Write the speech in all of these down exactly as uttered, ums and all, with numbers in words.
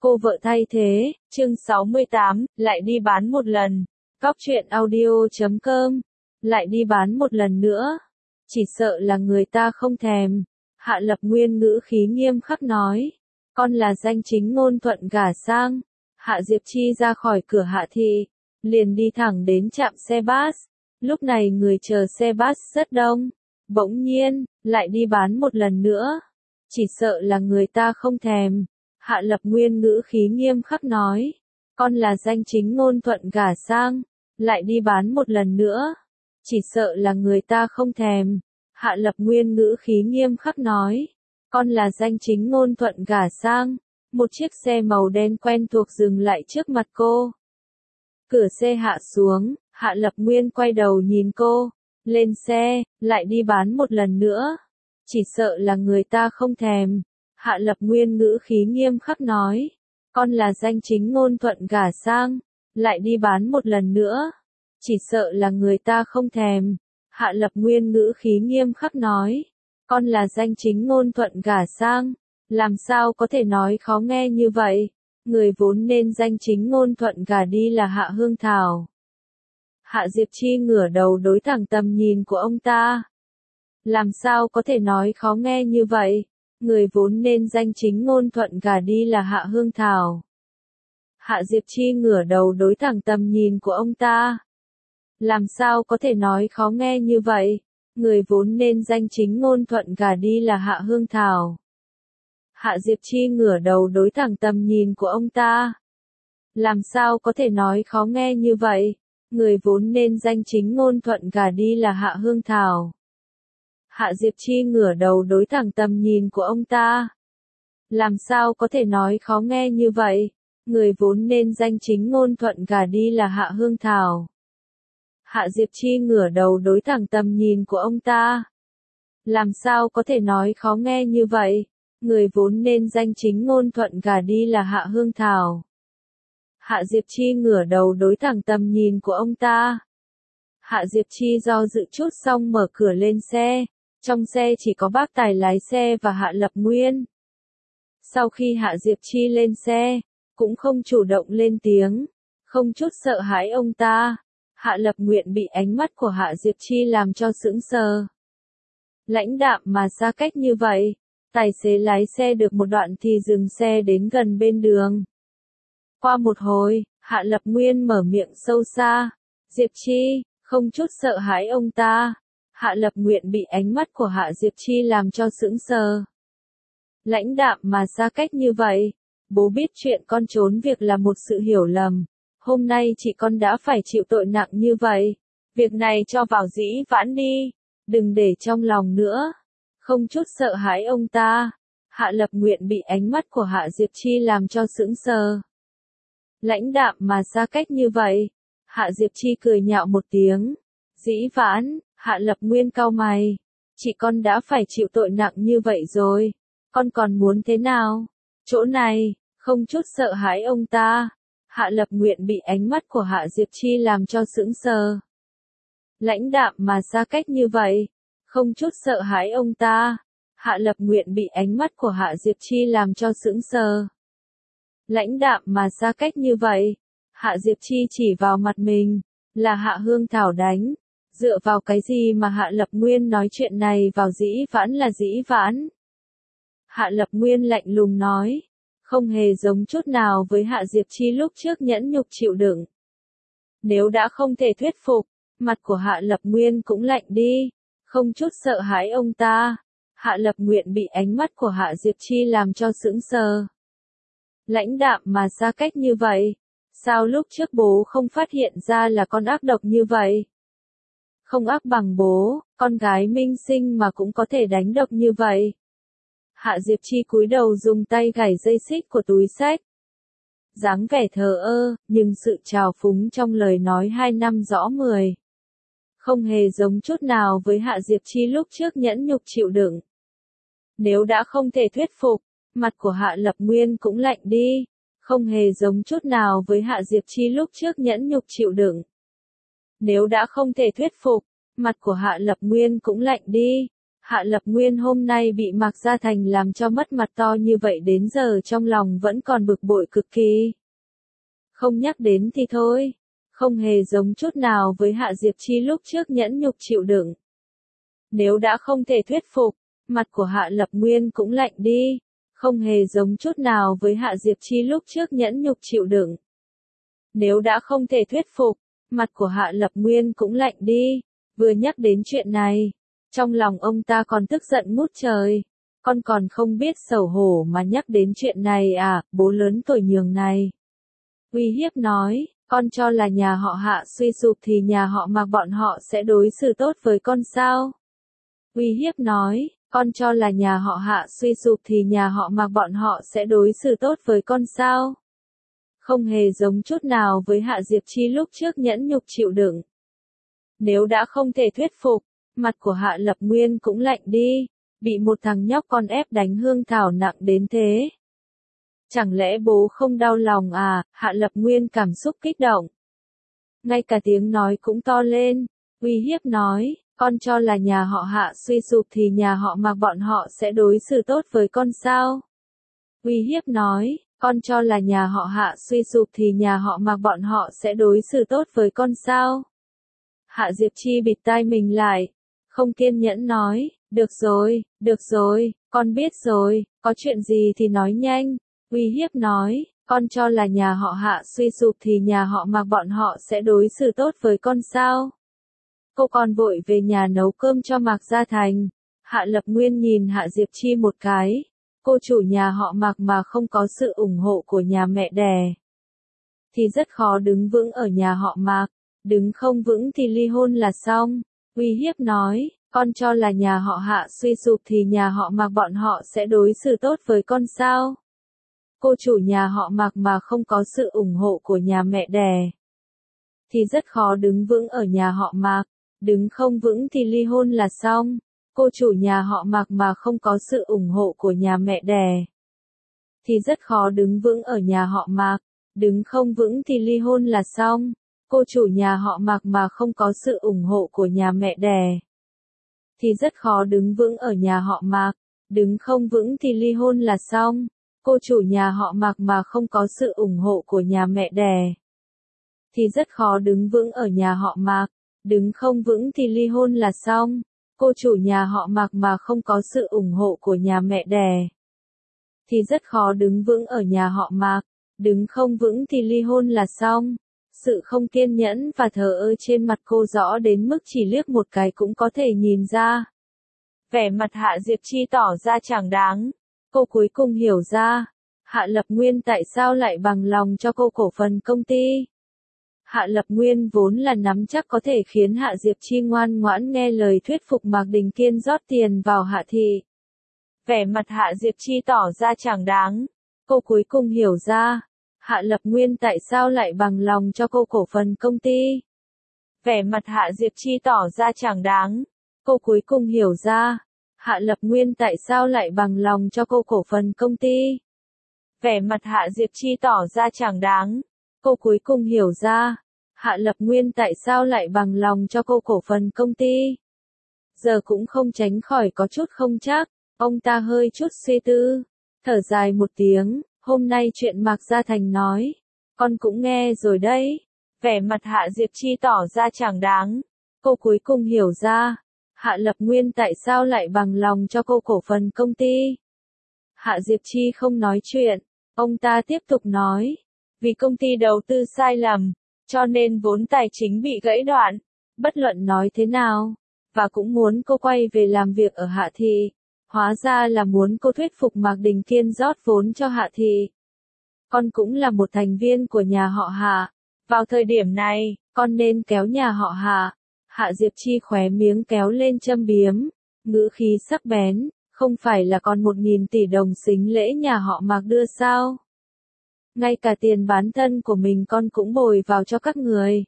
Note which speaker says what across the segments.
Speaker 1: Cô vợ thay thế, chương sáu mươi tám, lại đi bán một lần. Cóc truyện audio chấm com. Lại đi bán một lần nữa. Chỉ sợ là người ta không thèm. Hạ Lập Nguyên ngữ khí nghiêm khắc nói. Con là danh chính ngôn thuận gả sang. Hạ Diệp Chi ra khỏi cửa Hạ thị, liền đi thẳng đến trạm xe bus. Lúc này người chờ xe bus rất đông. Bỗng nhiên, lại đi bán một lần nữa. Chỉ sợ là người ta không thèm. Hạ Lập Nguyên ngữ khí nghiêm khắc nói. Con là danh chính ngôn thuận gả sang. Lại đi bán một lần nữa. Chỉ sợ là người ta không thèm. Hạ Lập Nguyên ngữ khí nghiêm khắc nói. Con là danh chính ngôn thuận gả sang. Một chiếc xe màu đen quen thuộc dừng lại trước mặt cô. Cửa xe hạ xuống, Hạ Lập Nguyên quay đầu nhìn cô. Lên xe, lại đi bán một lần nữa. Chỉ sợ là người ta không thèm. Hạ Lập Nguyên ngữ khí nghiêm khắc nói. Con là danh chính ngôn thuận gả sang. Lại đi bán một lần nữa. Chỉ sợ là người ta không thèm. Hạ Lập Nguyên ngữ khí nghiêm khắc nói. Con là danh chính ngôn thuận gả sang. Làm sao có thể nói khó nghe như vậy? Người vốn nên danh chính ngôn thuận gả đi là Hạ Hương Thảo. Hạ Diệp Chi ngửa đầu đối thẳng tầm nhìn của ông ta. Làm sao có thể nói khó nghe như vậy? Người vốn nên danh chính ngôn thuận gả đi là Hạ Hương Thảo. Hạ Diệp Chi ngửa đầu đối thẳng tầm nhìn của ông ta. Làm sao có thể nói khó nghe như vậy? Người vốn nên danh chính ngôn thuận gả đi là Hạ Hương Thảo. Hạ Diệp Chi ngửa đầu đối thẳng tầm nhìn của ông ta. Làm sao có thể nói khó nghe như vậy? Người vốn nên danh chính ngôn thuận gả đi là Hạ Hương Thảo. Hạ Diệp Chi ngửa đầu đối thẳng tầm nhìn của ông ta. Làm sao có thể nói khó nghe như vậy? Người vốn nên danh chính ngôn thuận gả đi là Hạ Hương Thảo. Hạ Diệp Chi ngửa đầu đối thẳng tầm nhìn của ông ta. Làm sao có thể nói khó nghe như vậy? Người vốn nên danh chính ngôn thuận gả đi là Hạ Hương Thảo. Hạ Diệp Chi ngửa đầu đối thẳng tầm nhìn của ông ta. Hạ Diệp Chi do dự chút xong mở cửa lên xe. Trong xe chỉ có bác tài lái xe và Hạ Lập Nguyên. Sau khi Hạ Diệp Chi lên xe, cũng không chủ động lên tiếng, không chút sợ hãi ông ta. Hạ Lập Nguyên bị ánh mắt của Hạ Diệp Chi làm cho sững sờ. Lãnh đạm mà xa cách như vậy, tài xế lái xe được một đoạn thì dừng xe đến gần bên đường. Qua một hồi, Hạ Lập Nguyên mở miệng sâu xa. Diệp Chi, không chút sợ hãi ông ta. Hạ Lập Nguyên bị ánh mắt của Hạ Diệp Chi làm cho sững sờ. Lãnh đạm mà xa cách như vậy. Bố biết chuyện con trốn việc là một sự hiểu lầm. Hôm nay chị con đã phải chịu tội nặng như vậy. Việc này cho vào dĩ vãng đi. Đừng để trong lòng nữa. Không chút sợ hãi ông ta. Hạ Lập Nguyên bị ánh mắt của Hạ Diệp Chi làm cho sững sờ. Lãnh đạm mà xa cách như vậy. Hạ Diệp Chi cười nhạo một tiếng. Dĩ vãng, Hạ Lập Nguyên cau mày. Chị con đã phải chịu tội nặng như vậy rồi. Con còn muốn thế nào? Chỗ này, không chút sợ hãi ông ta. Hạ Lập Nguyên bị ánh mắt của Hạ Diệp Chi làm cho sững sờ. Lãnh đạm mà xa cách như vậy. Không chút sợ hãi ông ta. Hạ Lập Nguyên bị ánh mắt của Hạ Diệp Chi làm cho sững sờ. Lãnh đạm mà xa cách như vậy. Hạ Diệp Chi chỉ vào mặt mình. Là Hạ Hương Thảo đánh. Dựa vào cái gì mà Hạ Lập Nguyên nói chuyện này vào dĩ vãn là dĩ vãn? Hạ Lập Nguyên lạnh lùng nói. Không hề giống chút nào với Hạ Diệp Chi lúc trước nhẫn nhục chịu đựng. Nếu đã không thể thuyết phục, mặt của Hạ Lập Nguyên cũng lạnh đi. Không chút sợ hãi ông ta. Hạ Lập Nguyên bị ánh mắt của Hạ Diệp Chi làm cho sững sờ. Lãnh đạm mà xa cách như vậy. Sao lúc trước bố không phát hiện ra là con ác độc như vậy? Không ác bằng bố, con gái minh sinh mà cũng có thể đánh độc như vậy. Hạ Diệp Chi cúi đầu dùng tay gảy dây xích của túi xách. Dáng vẻ thờ ơ, nhưng sự trào phúng trong lời nói hai năm rõ mười. Không hề giống chút nào với Hạ Diệp Chi lúc trước nhẫn nhục chịu đựng. Nếu đã không thể thuyết phục, mặt của Hạ Lập Nguyên cũng lạnh đi. Không hề giống chút nào với Hạ Diệp Chi lúc trước nhẫn nhục chịu đựng. Nếu đã không thể thuyết phục, mặt của Hạ Lập Nguyên cũng lạnh đi. Hạ Lập Nguyên hôm nay bị Mạc Gia Thành làm cho mất mặt to như vậy đến giờ trong lòng vẫn còn bực bội cực kỳ. Không nhắc đến thì thôi, không hề giống chút nào với Hạ Diệp Chi lúc trước nhẫn nhục chịu đựng. Nếu đã không thể thuyết phục, mặt của Hạ Lập Nguyên cũng lạnh đi, không hề giống chút nào với Hạ Diệp Chi lúc trước nhẫn nhục chịu đựng. Nếu đã không thể thuyết phục, mặt của Hạ Lập Nguyên cũng lạnh đi, vừa nhắc đến chuyện này, trong lòng ông ta còn tức giận ngút trời. Con còn không biết xấu hổ mà nhắc đến chuyện này à, bố lớn tuổi nhường này. Uy hiếp nói, con cho là nhà họ Hạ suy sụp thì nhà họ Mạc bọn họ sẽ đối xử tốt với con sao? Uy hiếp nói, con cho là nhà họ Hạ suy sụp thì nhà họ Mạc bọn họ sẽ đối xử tốt với con sao? Không hề giống chút nào với Hạ Diệp Chi lúc trước nhẫn nhục chịu đựng. Nếu đã không thể thuyết phục, mặt của Hạ Lập Nguyên cũng lạnh đi, bị một thằng nhóc con ép đánh Hương Thảo nặng đến thế. Chẳng lẽ bố không đau lòng à? Hạ Lập Nguyên cảm xúc kích động. Ngay cả tiếng nói cũng to lên, uy hiếp nói, con cho là nhà họ Hạ suy sụp thì nhà họ Mạc bọn họ sẽ đối xử tốt với con sao? Uy hiếp nói, con cho là nhà họ Hạ suy sụp thì nhà họ Mạc bọn họ sẽ đối xử tốt với con sao? Hạ Diệp Chi bịt tai mình lại, không kiên nhẫn nói, được rồi, được rồi, con biết rồi, có chuyện gì thì nói nhanh. Uy hiếp nói, con cho là nhà họ Hạ suy sụp thì nhà họ Mạc bọn họ sẽ đối xử tốt với con sao? Cô còn vội về nhà nấu cơm cho Mạc Gia Thành. Hạ Lập Nguyên nhìn Hạ Diệp Chi một cái. Cô chủ nhà họ Mạc mà không có sự ủng hộ của nhà mẹ đẻ, thì rất khó đứng vững ở nhà họ Mạc. Đứng không vững thì ly hôn là xong. Uy hiếp nói, con cho là nhà họ Hạ suy sụp thì nhà họ Mạc bọn họ sẽ đối xử tốt với con sao? Cô chủ nhà họ Mạc mà không có sự ủng hộ của nhà mẹ đẻ, thì rất khó đứng vững ở nhà họ Mạc. Đứng không vững thì ly hôn là xong. Cô chủ nhà họ Mạc mà không có sự ủng hộ của nhà mẹ đẻ, thì rất khó đứng vững ở nhà họ Mạc. Đứng không vững thì ly hôn là xong. Cô chủ nhà họ Mạc mà không có sự ủng hộ của nhà mẹ đẻ, thì rất khó đứng vững ở nhà họ Mạc. Đứng không vững thì ly hôn là xong. Cô chủ nhà họ Mạc mà không có sự ủng hộ của nhà mẹ đẻ, thì rất khó đứng vững ở nhà họ Mạc. Đứng không vững thì ly hôn là xong. Cô chủ nhà họ Mạc mà không có sự ủng hộ của nhà mẹ đẻ, thì rất khó đứng vững ở nhà họ Mạc. Đứng không vững thì ly hôn là xong. Sự không kiên nhẫn và thờ ơ trên mặt cô rõ đến mức chỉ liếc một cái cũng có thể nhìn ra. Vẻ mặt Hạ Diệp Chi tỏ ra chẳng đáng. Cô cuối cùng hiểu ra, Hạ Lập Nguyên tại sao lại bằng lòng cho cô cổ phần công ty. Hạ Lập Nguyên vốn là nắm chắc có thể khiến Hạ Diệp Chi ngoan ngoãn nghe lời thuyết phục Mạc Đình Kiên rót tiền vào Hạ thị. Vẻ mặt Hạ Diệp Chi tỏ ra chẳng đáng. Cô cuối cùng hiểu ra, Hạ Lập Nguyên tại sao lại bằng lòng cho cô cổ phần công ty. Vẻ mặt Hạ Diệp Chi tỏ ra chẳng đáng. Cô cuối cùng hiểu ra, Hạ Lập Nguyên tại sao lại bằng lòng cho cô cổ phần công ty. Vẻ mặt Hạ Diệp Chi tỏ ra chẳng đáng. Cô cuối cùng hiểu ra, Hạ Lập Nguyên tại sao lại bằng lòng cho cô cổ phần công ty. Giờ cũng không tránh khỏi có chút không chắc. Ông ta hơi chút suy tư, thở dài một tiếng. Hôm nay chuyện Mạc Gia Thành nói, con cũng nghe rồi đấy. Vẻ mặt Hạ Diệp Chi tỏ ra chẳng đáng. Cô cuối cùng hiểu ra, Hạ Lập Nguyên tại sao lại bằng lòng cho cô cổ phần công ty. Hạ Diệp Chi không nói chuyện. Ông ta tiếp tục nói, vì công ty đầu tư sai lầm, cho nên vốn tài chính bị gãy đoạn. Bất luận nói thế nào, và cũng muốn cô quay về làm việc ở Hạ thị. Hóa ra là muốn cô thuyết phục Mạc Đình Kiên rót vốn cho Hạ thị. Con cũng là một thành viên của nhà họ Hạ. Vào thời điểm này, con nên kéo nhà họ Hạ. Hạ Diệp Chi khóe miếng kéo lên châm biếm, ngữ khí sắc bén, không phải là còn một nghìn tỷ đồng sính lễ nhà họ Mạc đưa sao? Ngay cả tiền bán thân của mình con cũng bồi vào cho các người.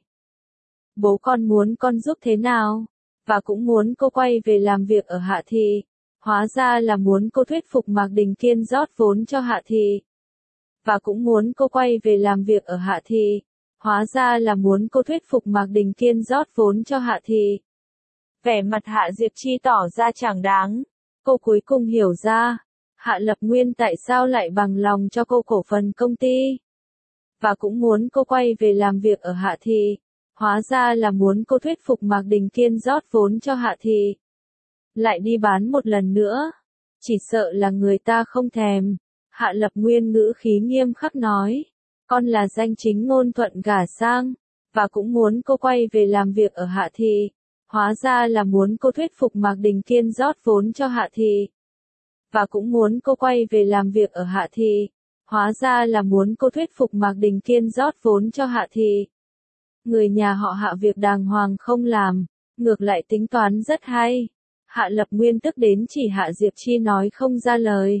Speaker 1: Bố con muốn con giúp thế nào? Và cũng muốn cô quay về làm việc ở Hạ thị. Hóa ra là muốn cô thuyết phục Mạc Đình Kiên rót vốn cho Hạ thị. Và cũng muốn cô quay về làm việc ở Hạ thị. Hóa ra là muốn cô thuyết phục Mạc Đình Kiên rót vốn cho Hạ thị. Vẻ mặt Hạ Diệp Chi tỏ ra chẳng đáng. Cô cuối cùng hiểu ra, Hạ Lập Nguyên tại sao lại bằng lòng cho cô cổ phần công ty. Và cũng muốn cô quay về làm việc ở Hạ Thị. Hóa ra là muốn cô thuyết phục Mạc Đình Kiên rót vốn cho Hạ Thị. Lại đi bán một lần nữa. Chỉ sợ là người ta không thèm. Hạ Lập Nguyên ngữ khí nghiêm khắc nói. Con là danh chính ngôn thuận gả sang. Và cũng muốn cô quay về làm việc ở Hạ Thị. Hóa ra là muốn cô thuyết phục Mạc Đình Kiên rót vốn cho Hạ Thị. Và cũng muốn cô quay về làm việc ở Hạ Thị. Hóa ra là muốn cô thuyết phục Mạc Đình Kiên rót vốn cho Hạ Thị. Người nhà họ Hạ việc đàng hoàng không làm, ngược lại tính toán rất hay. Hạ Lập Nguyên tức đến chỉ Hạ Diệp Chi nói không ra lời.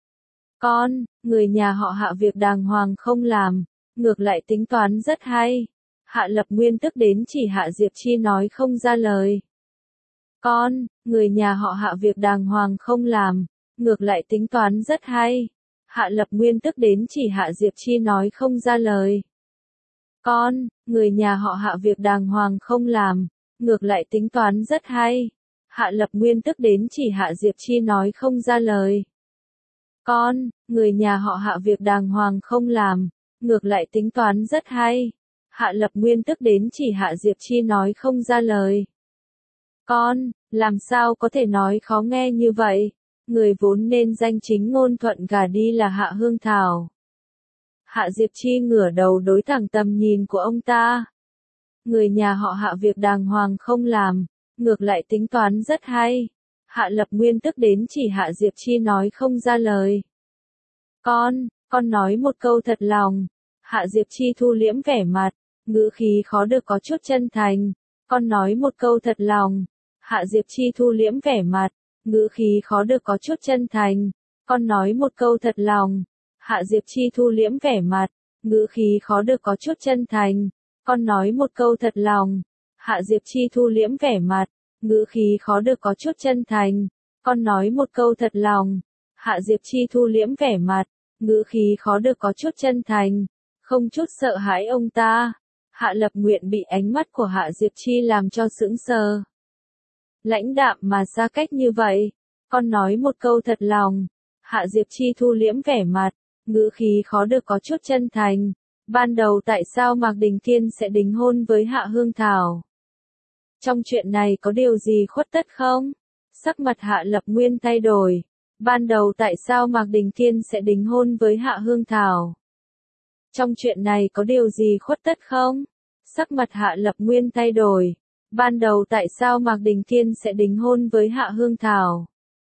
Speaker 1: Con, người nhà họ Hạ việc đàng hoàng không làm, ngược lại tính toán rất hay. Hạ Lập Nguyên tức đến chỉ Hạ Diệp Chi nói không ra lời. Con, người nhà họ Hạ việc đàng hoàng không làm, ngược lại tính toán rất hay. Hạ Lập Nguyên tức đến chỉ Hạ Diệp Chi nói không ra lời. Con, người nhà họ Hạ việc đàng hoàng không làm, ngược lại tính toán rất hay. Hạ Lập Nguyên tức đến chỉ Hạ Diệp Chi nói không ra lời. Con, người nhà họ Hạ việc đàng hoàng không làm, ngược lại tính toán rất hay. Hạ Lập Nguyên tức đến chỉ Hạ Diệp Chi nói không ra lời. Con, làm sao có thể nói khó nghe như vậy? Người vốn nên danh chính ngôn thuận gả đi là Hạ Hương Thảo. Hạ Diệp Chi ngửa đầu đối thẳng tầm nhìn của ông ta. Người nhà họ Hạ việc đàng hoàng không làm, ngược lại tính toán rất hay. Hạ Lập Nguyên tức đến chỉ Hạ Diệp Chi nói không ra lời. Con, con nói một câu thật lòng. Hạ Diệp Chi thu liễm vẻ mặt, ngữ khí khó được có chút chân thành. Con nói một câu thật lòng. Hạ Diệp Chi thu liễm vẻ mặt, ngữ khí khó được có chút chân thành. Con nói một câu thật lòng. Hạ Diệp Chi thu liễm vẻ mặt, ngữ khí khó được có chút chân thành. Con nói một câu thật lòng. Hạ Diệp Chi thu liễm vẻ mặt, ngữ khí khó được có chút chân thành. Con nói một câu thật lòng. Hạ Diệp Chi thu liễm vẻ mặt, ngữ khí khó được có chút chân thành. Không chút sợ hãi ông ta. Hạ Lập Nguyện bị ánh mắt của Hạ Diệp Chi làm cho sững sờ. Lãnh đạm mà xa cách như vậy. Con nói một câu thật lòng. Hạ Diệp Chi thu liễm vẻ mặt, ngữ khí khó được có chút chân thành. Ban đầu tại sao Mạc Đình Kiên sẽ đính hôn với Hạ Hương Thảo? Trong chuyện này có điều gì khuất tất không? Sắc mặt Hạ Lập Nguyên thay đổi. Ban đầu tại sao Mạc Đình Kiên sẽ đính hôn với Hạ Hương Thảo? Trong chuyện này có điều gì khuất tất không? Sắc mặt Hạ Lập Nguyên thay đổi. Ban đầu tại sao Mạc Đình Kiên sẽ đính hôn với Hạ Hương Thảo?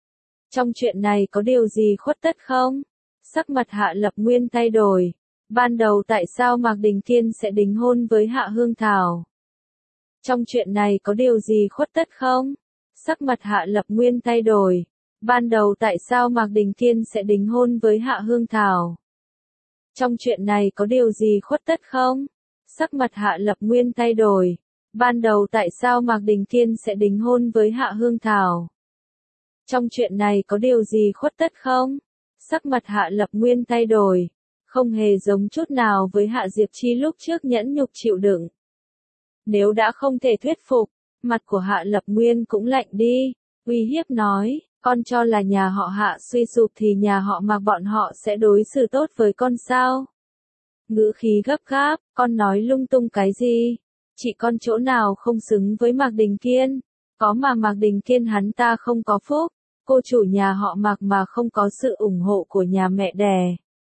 Speaker 1: Trong chuyện này có điều gì khuất tất không? Sắc mặt Hạ Lập Nguyên thay đổi. Ban đầu tại sao Mạc Đình Kiên sẽ đính hôn với Hạ Hương Thảo? Trong chuyện này có điều gì khuất tất không? Sắc mặt Hạ Lập Nguyên thay đổi. Ban đầu tại sao Mạc Đình Kiên sẽ đính hôn với Hạ Hương Thảo? Trong chuyện này có điều gì khuất tất không? Sắc mặt Hạ Lập Nguyên thay đổi. Ban đầu tại sao Mạc Đình Kiên sẽ đính hôn với Hạ Hương Thảo? Trong chuyện này có điều gì khuất tất không? Sắc mặt Hạ Lập Nguyên thay đổi. Không hề giống chút nào với Hạ Diệp Chi lúc trước nhẫn nhục chịu đựng. Nếu đã không thể thuyết phục, mặt của Hạ Lập Nguyên cũng lạnh đi, uy hiếp nói, con cho là nhà họ Hạ suy sụp thì nhà họ Mạc bọn họ sẽ đối xử tốt với con sao? Ngữ khí gấp gáp, con nói lung tung cái gì? Chị con chỗ nào không xứng với Mạc Đình Kiên? Có mà Mạc Đình Kiên hắn ta không có phúc, cô chủ nhà họ Mạc mà không có sự ủng hộ của nhà mẹ đẻ,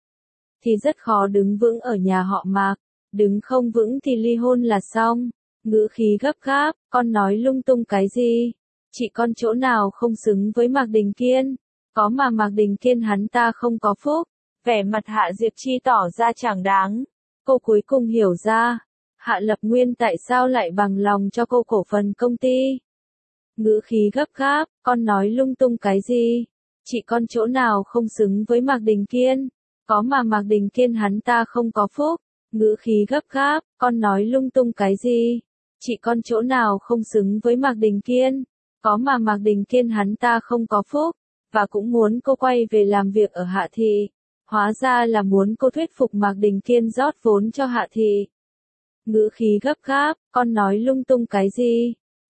Speaker 1: thì rất khó đứng vững ở nhà họ Mạc, đứng không vững thì ly hôn là xong. Ngữ khí gấp gáp, con nói lung tung cái gì? Chị con chỗ nào không xứng với Mạc Đình Kiên? Có mà Mạc Đình Kiên hắn ta không có phúc. Vẻ mặt Hạ Diệp Chi tỏ ra chẳng đáng. Cô cuối cùng hiểu ra, Hạ Lập Nguyên tại sao lại bằng lòng cho cô cổ phần công ty. Ngữ khí gấp gáp, con nói lung tung cái gì? Chị con chỗ nào không xứng với Mạc Đình Kiên? Có mà Mạc Đình Kiên hắn ta không có phúc. Ngữ khí gấp gáp, con nói lung tung cái gì? Chị con chỗ nào không xứng với Mạc Đình Kiên? Có mà Mạc Đình Kiên hắn ta không có phúc. Và cũng muốn cô quay về làm việc ở Hạ Thị. Hóa ra là muốn cô thuyết phục Mạc Đình Kiên rót vốn cho Hạ Thị. Ngữ khí gấp gáp, con nói lung tung cái gì?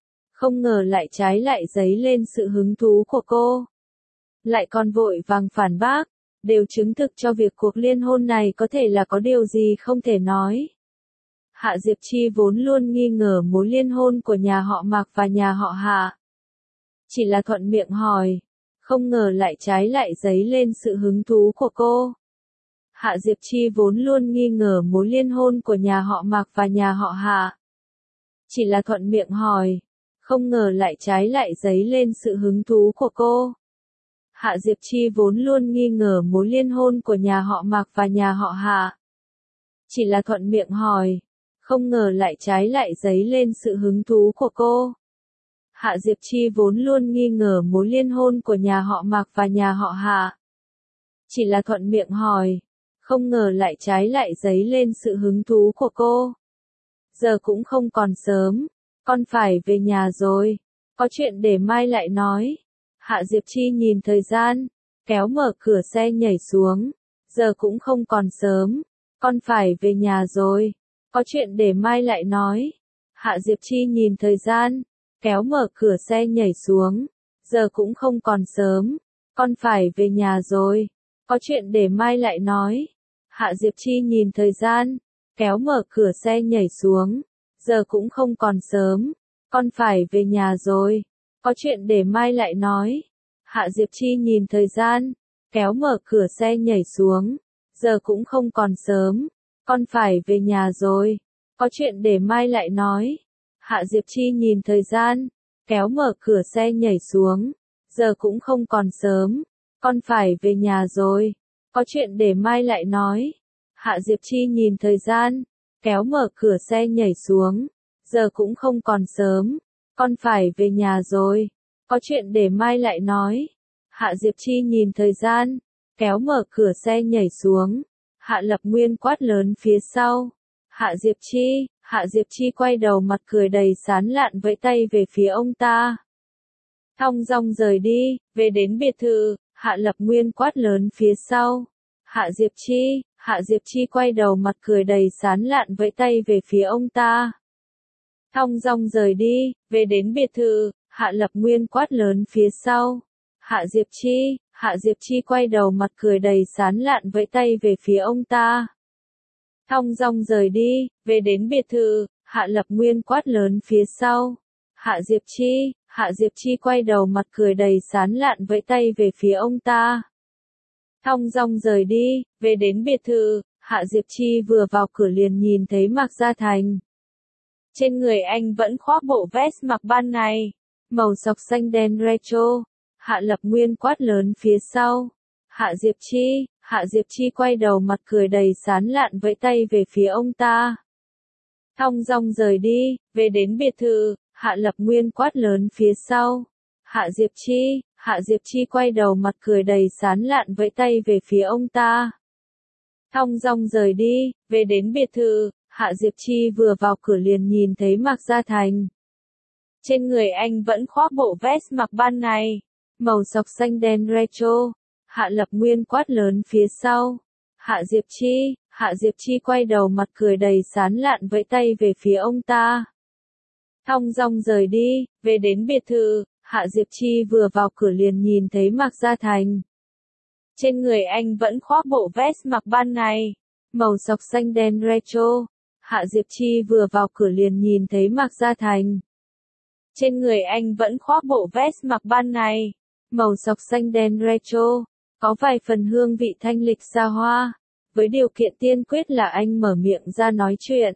Speaker 1: không ngờ lại trái lại dấy lên sự hứng thú của cô. Lại còn vội vàng phản bác, đều chứng thực cho việc cuộc liên hôn này có thể là có điều gì không thể nói. Hạ Diệp Chi vốn luôn nghi ngờ mối liên hôn của nhà họ Mạc và nhà họ Hạ. Chỉ là thuận miệng hỏi, không ngờ lại trái lại dấy lên sự hứng thú của cô. Hạ Diệp Chi vốn luôn nghi ngờ mối liên hôn của nhà họ Mạc và nhà họ Hạ. Chỉ là thuận miệng hỏi, Không ngờ lại trái lại dấy lên sự hứng thú của cô. Hạ Diệp Chi vốn luôn nghi ngờ mối liên hôn của nhà họ Mạc và nhà họ Hạ. Chỉ là thuận miệng hỏi. Không ngờ lại trái lại dấy lên sự hứng thú của cô. Hạ Diệp Chi vốn luôn nghi ngờ mối liên hôn của nhà họ Mạc và nhà họ Hạ. Chỉ là thuận miệng hỏi. Không ngờ lại trái lại dấy lên sự hứng thú của cô. Giờ cũng không còn sớm. Con phải về nhà rồi. Có chuyện để mai lại nói. Hạ Diệp Chi nhìn thời gian. Kéo mở cửa xe nhảy xuống. Giờ cũng không còn sớm. Con phải về nhà rồi. Có chuyện để mai lại nói. Hạ Diệp Chi nhìn thời gian. Kéo mở cửa xe nhảy xuống. Giờ cũng không còn sớm. Con phải về nhà rồi. Có chuyện để mai lại nói. Hạ Diệp Chi nhìn thời gian. Kéo mở cửa xe nhảy xuống. Giờ cũng không còn sớm. Con phải về nhà rồi. Có chuyện để mai lại nói. Hạ Diệp Chi nhìn thời gian. Kéo mở cửa xe nhảy xuống. Giờ cũng không còn sớm. Con phải về nhà rồi. Có chuyện để mai lại nói. Hạ Diệp Chi nhìn thời gian. Kéo mở cửa xe nhảy xuống. Giờ cũng không còn sớm. Con phải về nhà rồi. Có chuyện để mai lại nói. Hạ Diệp Chi nhìn thời gian. Kéo mở cửa xe nhảy xuống. Giờ cũng không còn sớm. Con phải về nhà rồi. Có chuyện để mai lại nói. Hạ Diệp Chi nhìn thời gian. Kéo mở cửa xe nhảy xuống. Hạ Lập Nguyên quát lớn phía sau. Hạ Diệp Chi, Hạ Diệp Chi quay đầu mặt cười đầy sán lạn vẫy tay về phía ông ta. Thong dong rời đi, về đến biệt thự, Hạ Lập Nguyên quát lớn phía sau. Hạ Diệp Chi, Hạ Diệp Chi quay đầu mặt cười đầy sán lạn vẫy tay về phía ông ta. Thong dong rời đi, về đến biệt thự, Hạ Lập Nguyên quát lớn phía sau. Hạ Diệp Chi, Hạ Diệp Chi quay đầu mặt cười đầy sán lạn vẫy tay về phía ông ta. Thong dong rời đi, về đến biệt thự, Hạ Lập Nguyên quát lớn phía sau. Hạ Diệp Chi, Hạ Diệp Chi quay đầu mặt cười đầy sán lạn vẫy tay về phía ông ta. Thong dong rời đi, về đến biệt thự, Hạ Diệp Chi vừa vào cửa liền nhìn thấy Mạc Gia Thành. Trên người anh vẫn khoác bộ vest mặc ban ngày, màu sọc xanh đen retro. Hạ Lập Nguyên quát lớn phía sau. Hạ Diệp Chi, Hạ Diệp Chi quay đầu mặt cười đầy sán lạn vẫy tay về phía ông ta. Thong dong rời đi, về đến biệt thự, Hạ Lập Nguyên quát lớn phía sau. Hạ Diệp Chi, Hạ Diệp Chi quay đầu mặt cười đầy sán lạn vẫy tay về phía ông ta. Thong dong rời đi, về đến biệt thự, Hạ Diệp Chi vừa vào cửa liền nhìn thấy Mạc Gia Thành. Trên người anh vẫn khoác bộ vest mặc ban ngày, màu sọc xanh đen retro. Hạ Lập Nguyên quát lớn phía sau. Hạ Diệp Chi, Hạ Diệp Chi quay đầu mặt cười đầy sán lạn vẫy tay về phía ông ta. Thong dong rời đi, về đến biệt thự, Hạ Diệp Chi vừa vào cửa liền nhìn thấy Mạc Gia Thành. Trên người anh vẫn khoác bộ vest mặc ban ngày, màu sọc xanh đen retro. Hạ Diệp Chi vừa vào cửa liền nhìn thấy Mạc Gia Thành. Trên người anh vẫn khoác bộ vest mặc ban ngày, màu sọc xanh đen retro, có vài phần hương vị thanh lịch xa hoa, với điều kiện tiên quyết là anh mở miệng ra nói chuyện.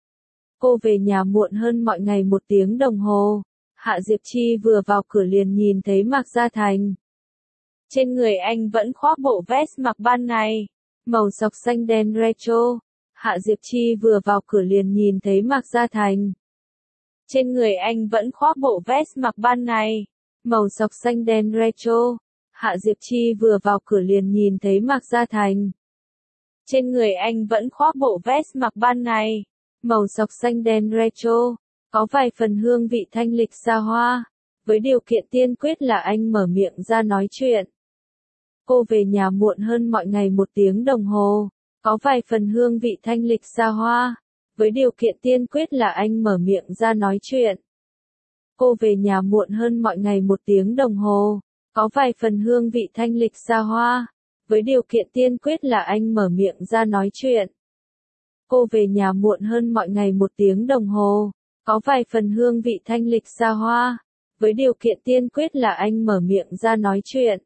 Speaker 1: Cô về nhà muộn hơn mọi ngày một tiếng đồng hồ. Hạ Diệp Chi vừa vào cửa liền nhìn thấy Mạc Gia Thành. Trên người anh vẫn khoác bộ vest mặc ban ngày, màu sọc xanh đen retro. Hạ Diệp Chi vừa vào cửa liền nhìn thấy Mạc Gia Thành. Trên người anh vẫn khoác bộ vest mặc ban ngày, màu sọc xanh đen retro. Hạ Diệp Chi vừa vào cửa liền nhìn thấy Mạc Gia Thành. Trên người anh vẫn khoác bộ vest mặc ban ngày, màu sọc xanh đen retro, có vài phần hương vị thanh lịch xa hoa, với điều kiện tiên quyết là anh mở miệng ra nói chuyện. Cô về nhà muộn hơn mọi ngày một tiếng đồng hồ, có vài phần hương vị thanh lịch xa hoa, với điều kiện tiên quyết là anh mở miệng ra nói chuyện. Cô về nhà muộn hơn mọi ngày một tiếng đồng hồ, có vài phần hương vị thanh lịch xa hoa, với điều kiện tiên quyết là anh mở miệng ra nói chuyện. Cô về nhà muộn hơn mọi ngày một tiếng đồng hồ, có vài phần hương vị thanh lịch xa hoa, với điều kiện tiên quyết là anh mở miệng ra nói chuyện.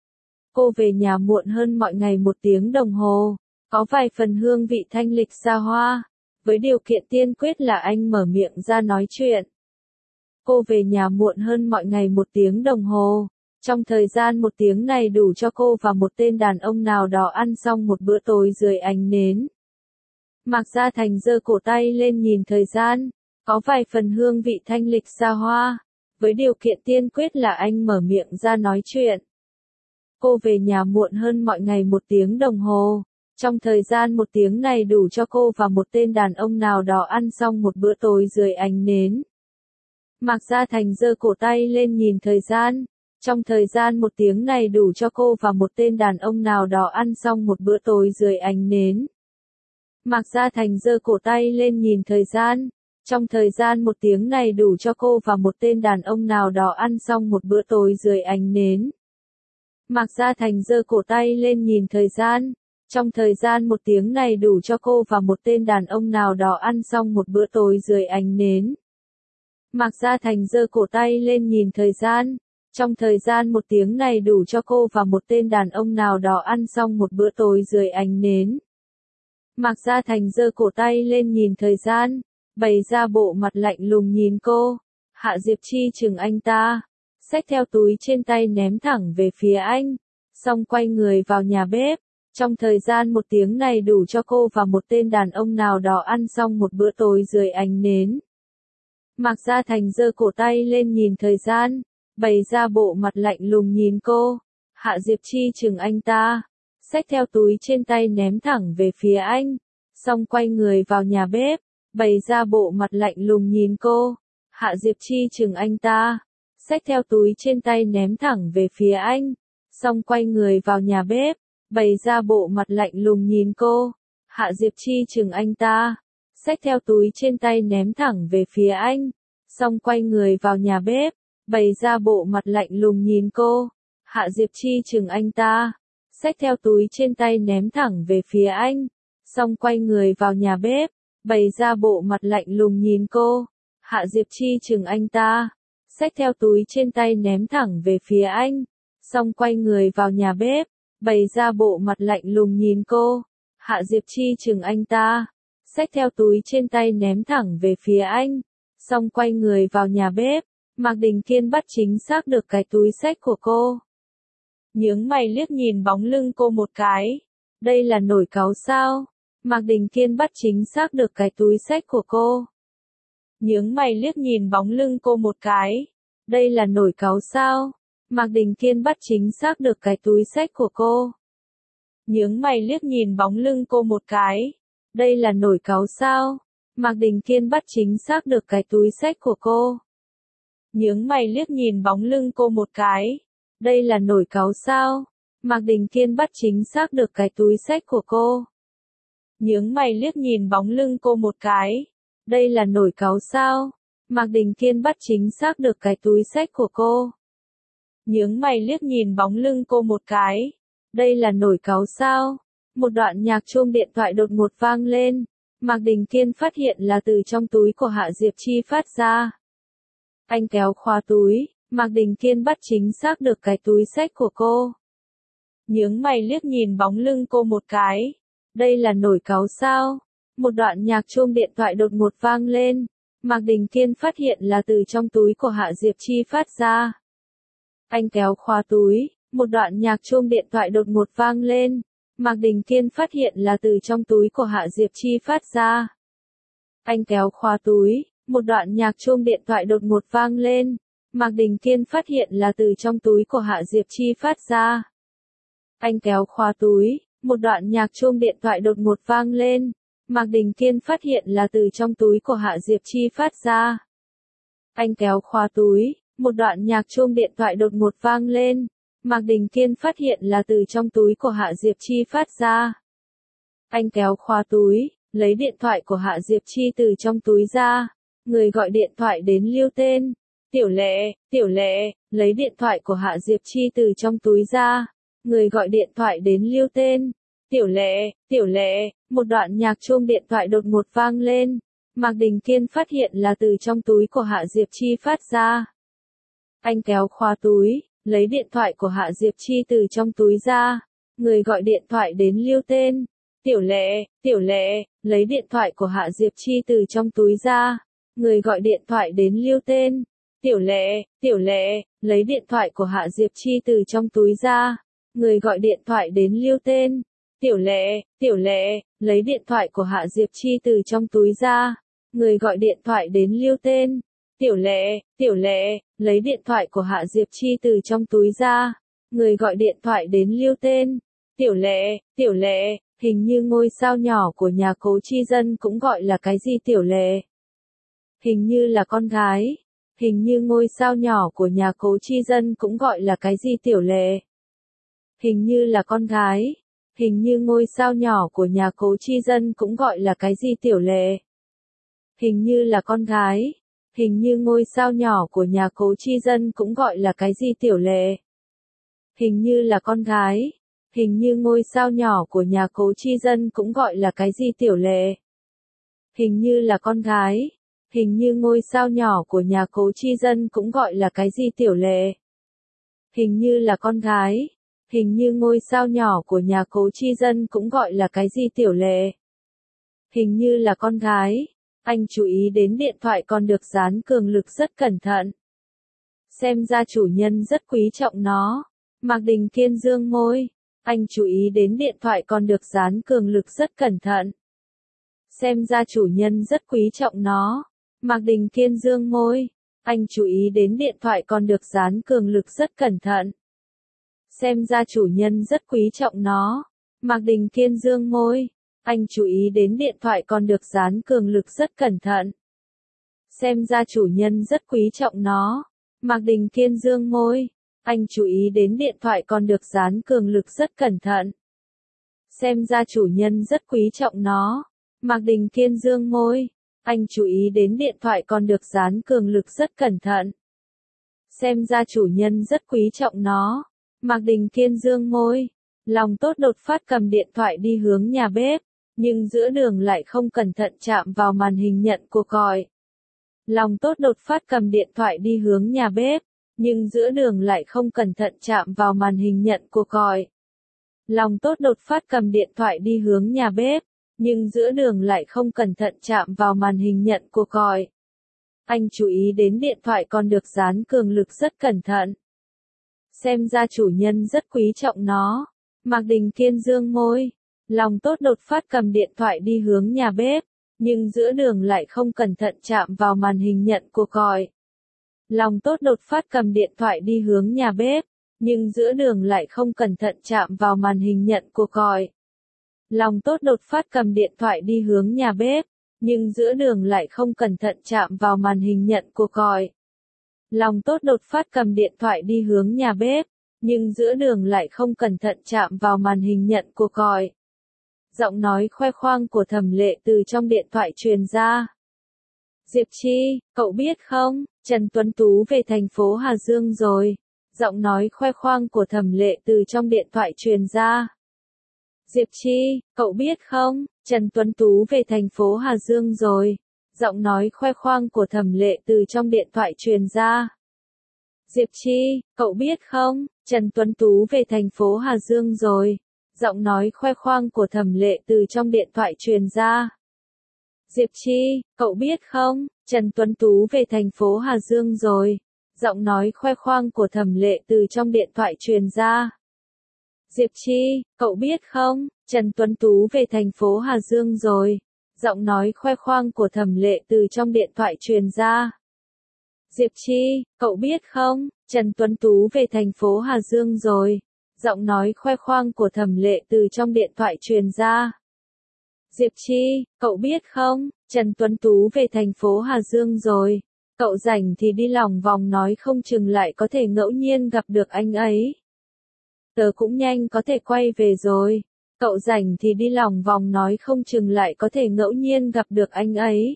Speaker 1: Cô về nhà muộn hơn mọi ngày một tiếng đồng hồ, có vài phần hương vị thanh lịch xa hoa, với điều kiện tiên quyết là anh mở miệng ra nói chuyện. Cô về nhà muộn hơn mọi ngày một tiếng đồng hồ. Trong thời gian một tiếng này đủ cho cô và một tên đàn ông nào đó ăn xong một bữa tối dưới ánh nến. Mạc Gia Thành giơ cổ tay lên nhìn thời gian, có vài phần hương vị thanh lịch xa hoa, với điều kiện tiên quyết là anh mở miệng ra nói chuyện. Cô về nhà muộn hơn mọi ngày một tiếng đồng hồ. Trong thời gian một tiếng này đủ cho cô và một tên đàn ông nào đó ăn xong một bữa tối dưới ánh nến. Mạc Gia Thành giơ cổ tay lên nhìn thời gian. Trong thời gian một tiếng này đủ cho cô và một tên đàn ông nào đó ăn xong một bữa tối dưới ánh nến. Mạc Gia Thành giơ cổ tay lên nhìn thời gian. Trong thời gian một tiếng này đủ cho cô và một tên đàn ông nào đó ăn xong một bữa tối dưới ánh nến. Mạc Gia Thành giơ cổ tay lên nhìn thời gian. Trong thời gian một tiếng này đủ cho cô và một tên đàn ông nào đó ăn xong một bữa tối dưới ánh nến. Mạc Gia Thành giơ cổ tay lên nhìn thời gian. Trong thời gian một tiếng này đủ cho cô và một tên đàn ông nào đó ăn xong một bữa tối dưới ánh nến. Mạc Gia Thành giơ cổ tay lên nhìn thời gian, bày ra bộ mặt lạnh lùng nhìn cô. Hạ Diệp Chi chừng anh ta, xách theo túi trên tay ném thẳng về phía anh, xong quay người vào nhà bếp. Trong thời gian một tiếng này đủ cho cô và một tên đàn ông nào đó ăn xong một bữa tối dưới ánh nến. Mạc Gia Thành giơ cổ tay lên nhìn thời gian, bày ra bộ mặt lạnh lùng nhìn cô. Hạ Diệp Chi chừng anh ta, xách theo túi trên tay ném thẳng về phía anh, xong quay người vào nhà bếp, bày ra bộ mặt lạnh lùng nhìn cô. Hạ Diệp Chi chừng anh ta, xách theo túi trên tay ném thẳng về phía anh, xong quay người vào nhà bếp, bày ra bộ mặt lạnh lùng nhìn cô. Hạ Diệp Chi chừng anh ta, xách theo túi trên tay ném thẳng về phía anh, xong quay người vào nhà bếp, bày ra bộ mặt lạnh lùng nhìn cô. Hạ Diệp Chi chừng anh ta, xách theo túi trên tay ném thẳng về phía anh, xong quay người vào nhà bếp, bày ra bộ mặt lạnh lùng nhìn cô. Hạ Diệp Chi chừng anh ta, xách theo túi trên tay ném thẳng về phía anh, xong quay người vào nhà bếp, bày ra bộ mặt lạnh lùng nhìn cô. Hạ Diệp Chi chừng anh ta, xách theo túi trên tay ném thẳng về phía anh, xong quay người vào nhà bếp. Mạc Đình Kiên bắt chính xác được cái túi xách của cô. Nhướng mày liếc nhìn bóng lưng cô một cái. Đây là nổi cáu sao? Mạc Đình Kiên bắt chính xác được cái túi xách của cô. Nhướng mày liếc nhìn bóng lưng cô một cái. Đây là nổi cáu sao? Mạc Đình Kiên bắt chính xác được cái túi xách của cô. Nhướng mày liếc nhìn bóng lưng cô một cái. Đây là nổi cáu sao? Mạc Đình Kiên bắt chính xác được cái túi xách của cô. Nhướng mày liếc nhìn bóng lưng cô một cái. Đây là nổi cáu sao? Mạc Đình Kiên bắt chính xác được cái túi xách của cô. Nhướng mày liếc nhìn bóng lưng cô một cái. Đây là nổi cáu sao? Mạc Đình Kiên bắt chính xác được cái túi xách của cô. Nhướng mày liếc nhìn bóng lưng cô một cái. Đây là nổi cáu sao? Một đoạn nhạc chuông điện thoại đột ngột vang lên. Mạc Đình Kiên phát hiện là từ trong túi của Hạ Diệp Chi phát ra. Anh kéo khóa túi, Mạc Đình Kiên bắt chính xác được cái túi xách của cô. Nhướng mày liếc nhìn bóng lưng cô một cái. Đây là nổi cáu sao? Một đoạn nhạc chuông điện thoại đột ngột vang lên. Mạc Đình Kiên phát hiện là từ trong túi của Hạ Diệp Chi phát ra. Anh kéo khóa túi, một đoạn nhạc chuông điện thoại đột ngột vang lên. Mạc Đình Kiên phát hiện là từ trong túi của Hạ Diệp Chi phát ra. Anh kéo khóa túi, một đoạn nhạc chuông điện thoại đột ngột vang lên. Mạc Đình Kiên phát hiện là từ trong túi của Hạ Diệp Chi phát ra. Anh kéo khóa túi, một đoạn nhạc chuông điện thoại đột ngột vang lên. Mạc Đình Kiên phát hiện là từ trong túi của Hạ Diệp Chi phát ra. Anh kéo khóa túi, một đoạn nhạc chuông điện thoại đột ngột vang lên. Mạc Đình Kiên phát hiện là từ trong túi của Hạ Diệp Chi phát ra. Anh kéo khóa túi, lấy điện thoại của Hạ Diệp Chi từ trong túi ra. Người gọi điện thoại đến lưu tên. Tiểu Lệ, Tiểu Lệ, lấy điện thoại của Hạ Diệp Chi từ trong túi ra. Người gọi điện thoại đến lưu tên. Tiểu Lệ, Tiểu Lệ, một đoạn nhạc chuông điện thoại đột ngột vang lên. Mạc Đình Kiên phát hiện là từ trong túi của Hạ Diệp Chi phát ra. Anh kéo khóa túi, lấy điện thoại của Hạ Diệp Chi từ trong túi ra. Người gọi điện thoại đến lưu tên. Tiểu Lệ, Tiểu Lệ, lấy điện thoại của Hạ Diệp Chi từ trong túi ra. Người gọi điện thoại đến lưu tên. Tiểu Lệ, Tiểu Lệ, lấy điện thoại của Hạ Diệp Chi từ trong túi ra. Người gọi điện thoại đến lưu tên. Tiểu Lệ, Tiểu Lệ, lấy điện thoại của Hạ Diệp Chi từ trong túi ra. Người gọi điện thoại đến lưu tên. Tiểu Lệ, Tiểu Lệ, lấy điện thoại của Hạ Diệp Chi từ trong túi ra. Người gọi điện thoại đến lưu tên. Tiểu Lệ, Tiểu Lệ, hình như ngôi sao nhỏ của nhà Cố Chi Dân cũng gọi là cái gì Tiểu Lệ? Hình như là con gái. Hình như ngôi sao nhỏ của nhà Cố Chi Dân cũng gọi là cái gì Tiểu Lệ? Hình như là con gái. Hình như ngôi sao nhỏ của nhà Cố Chi Dân cũng gọi là cái gì Tiểu Lệ? Hình như là con gái. Hình như ngôi sao nhỏ của nhà Cố Chi Dân cũng gọi là cái gì Tiểu Lệ? Hình như là con gái. Hình như ngôi sao nhỏ của nhà Cố Chi Dân cũng gọi là cái gì Tiểu Lệ? Hình như là con gái. Hình như ngôi sao nhỏ của nhà Cố Chi Dân cũng gọi là cái gì Tiểu Lệ? Hình như là con gái. Hình như ngôi sao nhỏ của nhà Cố Chi Dân cũng gọi là cái gì Tiểu Lệ? Hình như là con gái. Anh chú ý đến điện thoại còn được dán cường lực rất cẩn thận. Xem ra chủ nhân rất quý trọng nó. Mạc Đình Thiên dương môi. Anh chú ý đến điện thoại còn được dán cường lực rất cẩn thận. Xem ra chủ nhân rất quý trọng nó. Mạc Đình Thiên dương môi. Anh chú ý đến điện thoại còn được dán cường lực rất cẩn thận. Xem ra chủ nhân rất quý trọng nó. Mạc Đình Thiên dương môi. Anh chú ý đến điện thoại còn được dán cường lực rất cẩn thận. Xem ra chủ nhân rất quý trọng nó. Mạc Đình Thiên dương môi. Anh chú ý đến điện thoại còn được dán cường lực rất cẩn thận. Xem ra chủ nhân rất quý trọng nó. Mạc Đình Thiên dương môi. Anh chú ý đến điện thoại còn được dán cường lực rất cẩn thận. Xem ra chủ nhân rất quý trọng nó. Mạc Đình Thiên dương môi. Lòng tốt đột phát cầm điện thoại đi hướng nhà bếp, nhưng giữa đường lại không cẩn thận chạm vào màn hình nhận cuộc gọi. Lòng tốt đột phát cầm điện thoại đi hướng nhà bếp, nhưng giữa đường lại không cẩn thận chạm vào màn hình nhận cuộc gọi. Lòng tốt đột phát cầm điện thoại đi hướng nhà bếp, nhưng giữa đường lại không cẩn thận chạm vào màn hình nhận cuộc gọi. Anh chú ý đến điện thoại còn được dán cường lực rất cẩn thận. Xem ra chủ nhân rất quý trọng nó. Mạc Đình Thiên dương môi. Lòng tốt đột phát cầm điện thoại đi hướng nhà bếp, nhưng giữa đường lại không cẩn thận chạm vào màn hình nhận cuộc gọi. Lòng tốt đột phát cầm điện thoại đi hướng nhà bếp, nhưng giữa đường lại không cẩn thận chạm vào màn hình nhận cuộc gọi. Lòng tốt đột phát cầm điện thoại đi hướng nhà bếp, nhưng giữa đường lại không cẩn thận chạm vào màn hình nhận cuộc gọi. Lòng tốt đột phát cầm điện thoại đi hướng nhà bếp, nhưng giữa đường lại không cẩn thận chạm vào màn hình nhận cuộc gọi. Giọng nói khoe khoang của Thẩm Lệ từ trong điện thoại truyền ra. Diệp Chi, cậu biết không, Trần Tuấn Tú về thành phố Hà Dương rồi. Giọng nói khoe khoang của Thẩm Lệ từ trong điện thoại truyền ra. Diệp Chi, cậu biết không, Trần Tuấn Tú về thành phố Hà Dương rồi. Giọng nói khoe khoang của Thẩm Lệ từ trong điện thoại truyền ra. Diệp Chi, cậu biết không, Trần Tuấn Tú về thành phố Hà Dương rồi. Giọng nói khoe khoang của Thẩm Lệ từ trong điện thoại truyền ra. Diệp Chi, cậu biết không, Trần Tuấn Tú về thành phố Hà Dương rồi. Giọng nói khoe khoang của Thẩm Lệ từ trong điện thoại truyền ra. Diệp Chi, cậu biết không, Trần Tuấn Tú về thành phố Hà Dương rồi. Giọng nói khoe khoang của Thẩm Lệ từ trong điện thoại truyền ra. Diệp Chi, cậu biết không, Trần Tuấn Tú về thành phố Hà Dương rồi. Giọng nói khoe khoang của Thẩm Lệ từ trong điện thoại truyền ra. Diệp Chi, cậu biết không, Trần Tuấn Tú về thành phố Hà Dương rồi. Cậu rảnh thì đi lòng vòng nói không chừng lại có thể ngẫu nhiên gặp được anh ấy. Tớ cũng nhanh có thể quay về rồi. Cậu rảnh thì đi lòng vòng nói không chừng lại có thể ngẫu nhiên gặp được anh ấy.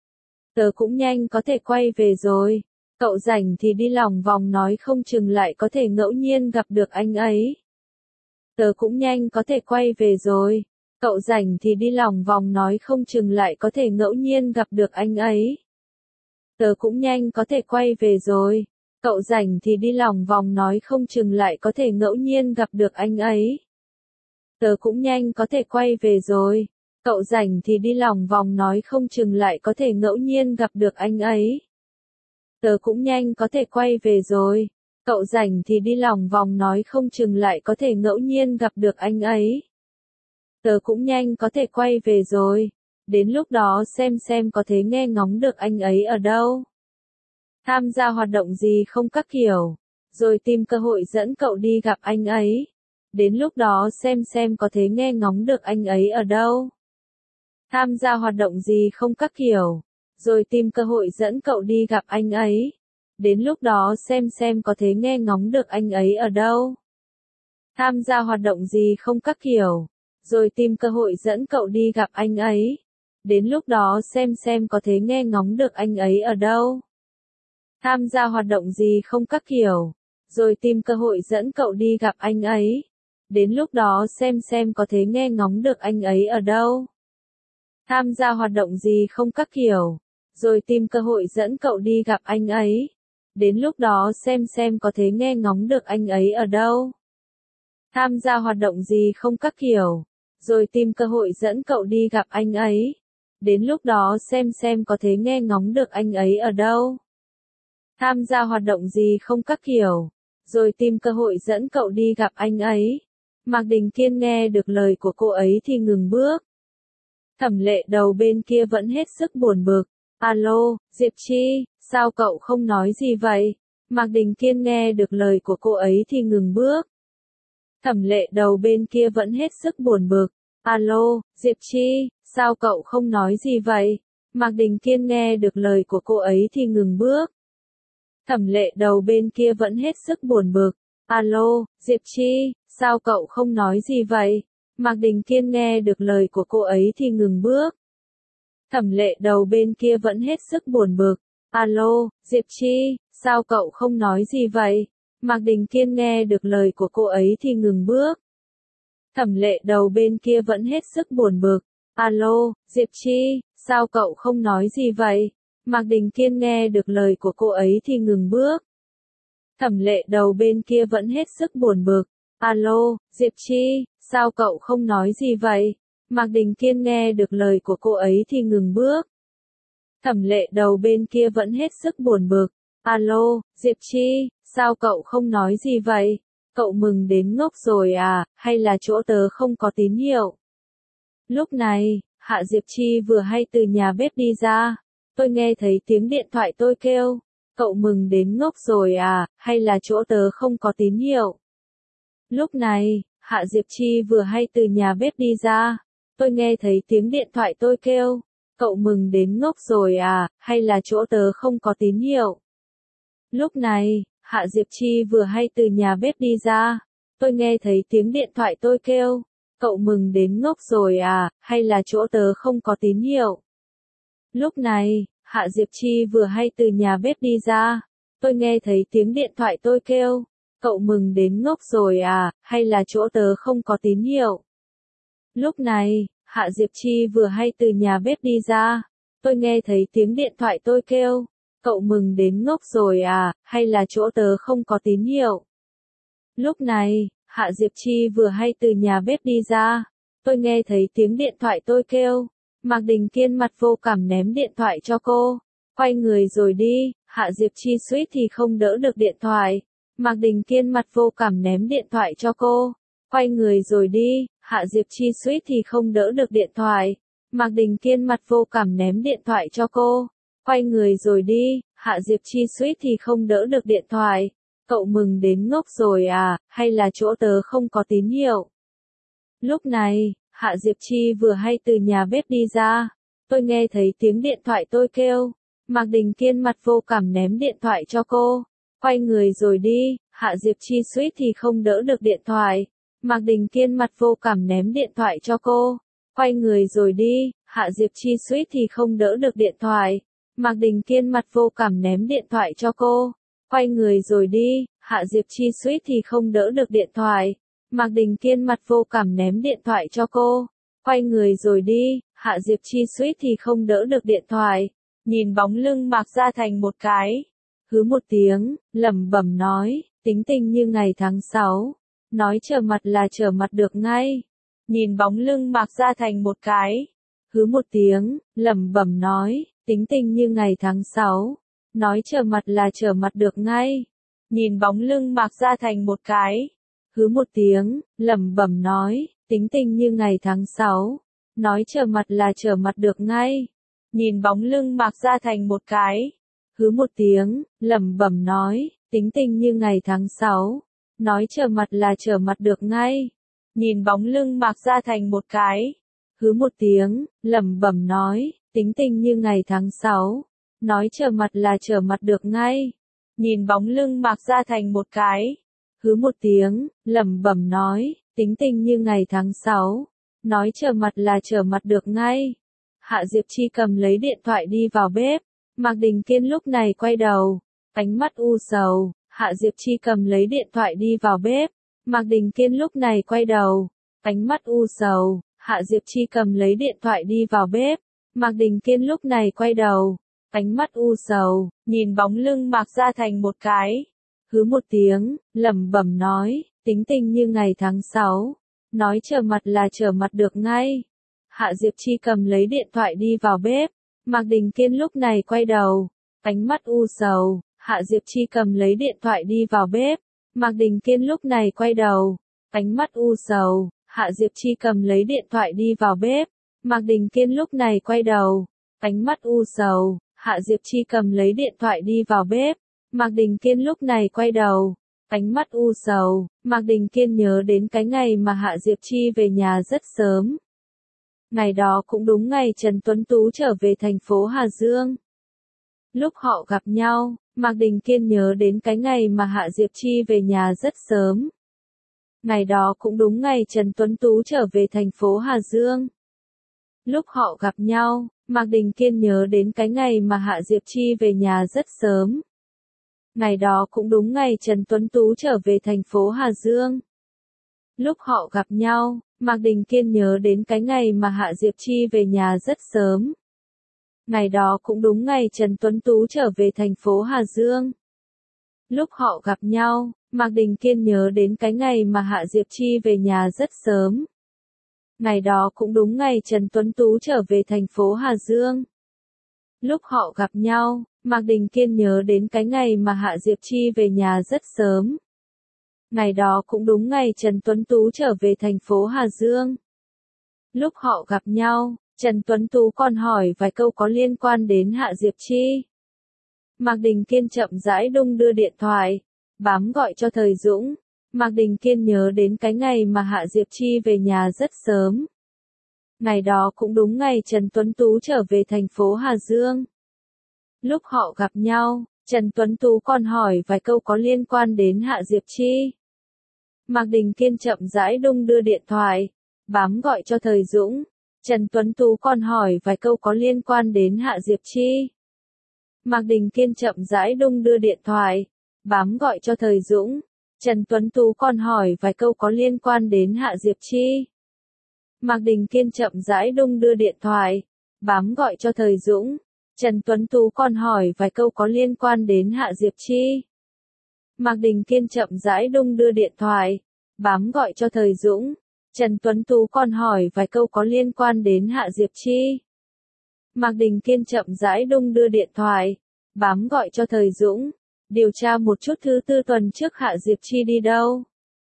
Speaker 1: Tớ cũng nhanh có thể quay về rồi. Cậu rảnh thì đi lòng vòng nói không chừng lại có thể ngẫu nhiên gặp được anh ấy. Tớ cũng nhanh có thể quay về rồi. Cậu rảnh thì đi lòng vòng nói không chừng lại có thể ngẫu nhiên gặp được anh ấy. Tớ cũng nhanh có thể quay về rồi. Cậu rảnh thì đi lòng vòng nói không chừng lại có thể ngẫu nhiên gặp được anh ấy. Tớ cũng nhanh có thể quay về rồi. Cậu rảnh thì đi lòng vòng nói không chừng lại có thể ngẫu nhiên gặp được anh ấy. Tớ cũng nhanh có thể quay về rồi. Cậu rảnh thì đi lòng vòng nói không chừng lại có thể ngẫu nhiên gặp được anh ấy. Tớ cũng nhanh có thể quay về rồi. Đến lúc đó xem xem có thể nghe ngóng được anh ấy ở đâu. Tham gia hoạt động gì không các kiểu. Rồi tìm cơ hội dẫn cậu đi gặp anh ấy. Đến lúc đó xem xem có thể nghe ngóng được anh ấy ở đâu. Tham gia hoạt động gì không các kiểu. Rồi tìm cơ hội dẫn cậu đi gặp anh ấy. Đến lúc đó xem xem có thể nghe ngóng được anh ấy ở đâu. Tham gia hoạt động gì không các kiểu. Rồi tìm cơ hội dẫn cậu đi gặp anh ấy. Đến lúc đó xem xem có thể nghe ngóng được anh ấy ở đâu. Tham gia hoạt động gì không các kiểu. Rồi tìm cơ hội dẫn cậu đi gặp anh ấy. Đến lúc đó xem xem có thể nghe ngóng được anh ấy ở đâu. Tham gia hoạt động gì không các kiểu. Rồi tìm cơ hội dẫn cậu đi gặp anh ấy. Đến lúc đó xem xem có thể nghe ngóng được anh ấy ở đâu. Tham gia hoạt động gì không các kiểu. Rồi tìm cơ hội dẫn cậu đi gặp anh ấy. Đến lúc đó xem xem có thể nghe ngóng được anh ấy ở đâu. Tham gia hoạt động gì không các kiểu. Rồi tìm cơ hội dẫn cậu đi gặp anh ấy. Mạc Đình Kiên nghe được lời của cô ấy thì ngừng bước. Thẩm Lệ đầu bên kia vẫn hết sức buồn bực. Alo, Diệp Chi, sao cậu không nói gì vậy? Mạc Đình Kiên nghe được lời của cô ấy thì ngừng bước. Thẩm Lệ đầu bên kia vẫn hết sức buồn bực. Alo, Diệp Chi, sao cậu không nói gì vậy? Mạc Đình Kiên nghe được lời của cô ấy thì ngừng bước. Thẩm Lệ đầu bên kia vẫn hết sức buồn bực. Alo, Diệp Chi, sao cậu không nói gì vậy? Mạc Đình Kiên nghe được lời của cô ấy thì ngừng bước. Thẩm Lệ đầu bên kia vẫn hết sức buồn bực. Alo, Diệp Chi, sao cậu không nói gì vậy? Mạc Đình Kiên nghe được lời của cô ấy thì ngừng bước. Thẩm Lệ đầu bên kia vẫn hết sức buồn bực. Alo, Diệp Chi, sao cậu không nói gì vậy? Mạc Đình Kiên nghe được lời của cô ấy thì ngừng bước. Thẩm Lệ đầu bên kia vẫn hết sức buồn bực. Alo, Diệp Chi, sao cậu không nói gì vậy? Mạc Đình Kiên nghe được lời của cô ấy thì ngừng bước. Thẩm Lệ đầu bên kia vẫn hết sức buồn bực. Alo, Diệp Chi, sao cậu không nói gì vậy? Cậu mừng đến ngốc rồi à, hay là chỗ tớ không có tín hiệu? Lúc này, Hạ Diệp Chi vừa hay từ nhà bếp đi ra. Tôi nghe thấy tiếng điện thoại tôi kêu. Cậu mừng đến ngốc rồi à, hay là chỗ tớ không có tín hiệu? Lúc này, Hạ Diệp Chi vừa hay từ nhà bếp đi ra. Tôi nghe thấy tiếng điện thoại tôi kêu. Cậu mừng đến ngốc rồi à, hay là chỗ tớ không có tín hiệu? Lúc này, Hạ Diệp Chi vừa hay từ nhà bếp đi ra. Tôi nghe thấy tiếng điện thoại tôi kêu. Cậu mừng đến ngốc rồi à, hay là chỗ tớ không có tín hiệu? Lúc này, Hạ Diệp Chi vừa hay từ nhà bếp đi ra. Tôi nghe thấy tiếng điện thoại tôi kêu. Cậu mừng đến ngốc rồi à, hay là chỗ tớ không có tín hiệu? Lúc này, Hạ Diệp Chi vừa hay từ nhà bếp đi ra. Tôi nghe thấy tiếng điện thoại tôi kêu. Cậu mừng đến ngốc rồi à, hay là chỗ tớ không có tín hiệu? Lúc này, Hạ Diệp Chi vừa hay từ nhà bếp đi ra. Tôi nghe thấy tiếng điện thoại tôi kêu. Mạc Đình Kiên mặt vô cảm ném điện thoại cho cô. Quay người rồi đi, Hạ Diệp Chi suýt thì không đỡ được điện thoại. Mạc Đình Kiên mặt vô cảm ném điện thoại cho cô. Quay người rồi đi, Hạ Diệp Chi suýt thì không đỡ được điện thoại. Mạc Đình Kiên mặt vô cảm ném điện thoại cho cô. Quay người rồi đi, Hạ Diệp Chi suýt thì không đỡ được điện thoại. Cậu mừng đến ngốc rồi à, hay là chỗ tớ không có tín hiệu? Lúc này, Hạ Diệp Chi vừa hay từ nhà bếp đi ra. Tôi nghe thấy tiếng điện thoại tôi kêu. Mạc Đình Kiên mặt vô cảm ném điện thoại cho cô. Quay người rồi đi, Hạ Diệp Chi suýt thì không đỡ được điện thoại. Mạc Đình Kiên mặt vô cảm ném điện thoại cho cô. Quay người rồi đi, Hạ Diệp Chi suýt thì không đỡ được điện thoại. Mạc Đình Kiên mặt vô cảm ném điện thoại cho cô. Quay người rồi đi, Hạ Diệp Chi suýt thì không đỡ được điện thoại. Mạc Đình Kiên mặt vô cảm ném điện thoại cho cô. Quay người rồi đi, Hạ Diệp Chi suýt thì không đỡ được điện thoại. Nhìn bóng lưng Mạc Gia Thành một cái. Hứ một tiếng, lẩm bẩm nói, tính tình như ngày tháng sáu. Nói trở mặt là trở mặt được ngay. Nhìn bóng lưng Mạc Gia Thành một cái. Hứ một tiếng, lẩm bẩm nói, tính tình như ngày tháng sáu. nói trở mặt là trở mặt được ngay. Nhìn bóng lưng Mạc Gia Thành một cái, hứ một tiếng, lẩm bẩm nói, tính tình như ngày tháng sáu, nói trở mặt là trở mặt được ngay. Nhìn bóng lưng Mạc Gia Thành một cái, hứ một tiếng, lẩm bẩm nói, tính tình như ngày tháng sáu, nói trở mặt là trở mặt được ngay. Nhìn bóng lưng Mạc Gia Thành một cái, hứ một tiếng, lẩm bẩm nói, tính tình như ngày tháng sáu, nói trở mặt là trở mặt được ngay. Nhìn bóng lưng Mạc Gia Thành một cái, hứ một tiếng, lẩm bẩm nói, tính tình như ngày tháng sáu, nói trở mặt là trở mặt được ngay. Hạ Diệp Chi cầm lấy điện thoại đi vào bếp, Mạc Đình Kiên lúc này quay đầu, ánh mắt u sầu. Hạ Diệp Chi cầm lấy điện thoại đi vào bếp, Mạc Đình Kiên lúc này quay đầu, ánh mắt u sầu. Hạ Diệp Chi cầm lấy điện thoại đi vào bếp, Mạc Đình Kiên lúc này quay đầu, ánh mắt u sầu, nhìn bóng lưng Mạc Gia Thành một cái, hứ một tiếng, lẩm bẩm nói, tính tình như ngày tháng sáu, nói trở mặt là trở mặt được ngay. Hạ Diệp Chi cầm lấy điện thoại đi vào bếp, Mạc Đình Kiên lúc này quay đầu, ánh mắt u sầu. Hạ Diệp Chi cầm lấy điện thoại đi vào bếp, Mạc Đình Kiên lúc này quay đầu, ánh mắt u sầu. Hạ Diệp Chi cầm lấy điện thoại đi vào bếp, Mạc Đình Kiên lúc này quay đầu, ánh mắt u sầu. Hạ Diệp Chi cầm lấy điện thoại đi vào bếp, Mạc Đình Kiên lúc này quay đầu, ánh mắt u sầu. Mạc Đình Kiên nhớ đến cái ngày mà Hạ Diệp Chi về nhà rất sớm. Ngày đó cũng đúng ngày Trần Tuấn Tú trở về thành phố Hà Dương. Lúc họ gặp nhau, Mạc Đình Kiên nhớ đến cái ngày mà Hạ Diệp Chi về nhà rất sớm. Ngày đó cũng đúng ngày Trần Tuấn Tú trở về thành phố Hà Dương. Lúc họ gặp nhau, Mạc Đình Kiên nhớ đến cái ngày mà Hạ Diệp Chi về nhà rất sớm. Ngày đó cũng đúng ngày Trần Tuấn Tú trở về thành phố Hà Dương. Lúc họ gặp nhau, Mạc Đình Kiên nhớ đến cái ngày mà Hạ Diệp Chi về nhà rất sớm. Ngày đó cũng đúng ngày Trần Tuấn Tú trở về thành phố Hà Dương. Lúc họ gặp nhau, Mạc Đình Kiên nhớ đến cái ngày mà Hạ Diệp Chi về nhà rất sớm. Ngày đó cũng đúng ngày Trần Tuấn Tú trở về thành phố Hà Dương. Lúc họ gặp nhau, Mạc Đình Kiên nhớ đến cái ngày mà Hạ Diệp Chi về nhà rất sớm. Ngày đó cũng đúng ngày Trần Tuấn Tú trở về thành phố Hà Dương. Lúc họ gặp nhau, Trần Tuấn Tú còn hỏi vài câu có liên quan đến Hạ Diệp Chi. Mạc Đình Kiên chậm rãi đung đưa điện thoại, bám gọi cho Thời Dũng. Mạc Đình Kiên nhớ đến cái ngày mà Hạ Diệp Chi về nhà rất sớm. Ngày đó cũng đúng ngày Trần Tuấn Tú trở về thành phố Hà Dương. Lúc họ gặp nhau, Trần Tuấn Tú còn hỏi vài câu có liên quan đến Hạ Diệp Chi. Mạc Đình Kiên chậm rãi đung đưa điện thoại, bám gọi cho Thời Dũng. Trần Tuấn Tú còn hỏi vài câu có liên quan đến Hạ Diệp Chi. Mạc Đình Kiên chậm rãi đung đưa điện thoại, bám gọi cho Thời Dũng. Trần Tuấn Tú còn hỏi vài câu có liên quan đến Hạ Diệp Chi. Mạc Đình Kiên chậm rãi đung đưa điện thoại, bám gọi cho Thời Dũng. Trần Tuấn Tú còn hỏi vài câu có liên quan đến Hạ Diệp Chi. Mạc Đình Kiên chậm rãi đung đưa điện thoại, bám gọi cho Thời Dũng. Trần Tuấn Tú còn hỏi vài câu có liên quan đến Hạ Diệp Chi. Mạc Đình Kiên chậm rãi đung đưa điện thoại, bám gọi cho Thời Dũng. Điều tra một chút thứ tư tuần trước Hạ Diệp Chi đi đâu?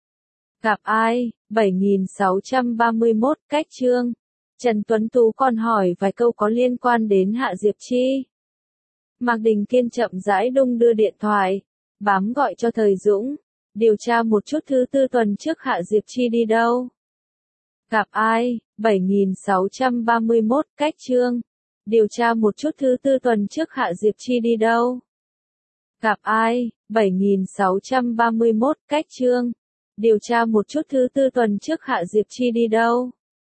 Speaker 1: Gặp ai? bảy nghìn sáu trăm ba mươi mốt, cách chương. Trần Tuấn Tú còn hỏi vài câu có liên quan đến Hạ Diệp Chi. Mạc Đình Kiên chậm rãi đung đưa điện thoại, bám gọi cho Thời Dũng. Điều tra một chút thứ tư tuần trước Hạ Diệp Chi đi đâu? Gặp ai? bảy nghìn sáu trăm ba mươi mốt, cách chương. Điều tra một chút thứ tư tuần trước Hạ Diệp Chi đi đâu? Gặp ai? bảy nghìn sáu trăm ba mươi mốt, cách chương. Điều tra một chút thứ tư tuần trước Hạ Diệp Chi đi đâu?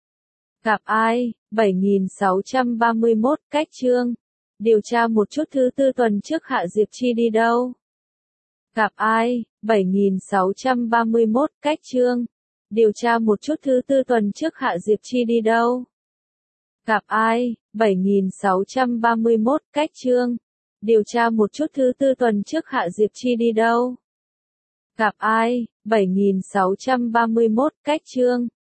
Speaker 1: Gặp ai? bảy nghìn sáu trăm ba mươi mốt, cách chương. Điều tra một chút thứ tư tuần trước Hạ Diệp Chi đi đâu? Gặp ai? bảy nghìn sáu trăm ba mươi mốt, cách chương. Điều tra một chút thứ tư tuần trước Hạ Diệp Chi đi đâu? Gặp ai? bảy nghìn sáu trăm ba mươi mốt, cách chương. Điều tra một chút thứ tư tuần trước Hạ Diệp Chi đi đâu? Gặp ai? bảy nghìn sáu trăm ba mươi mốt, cách chương.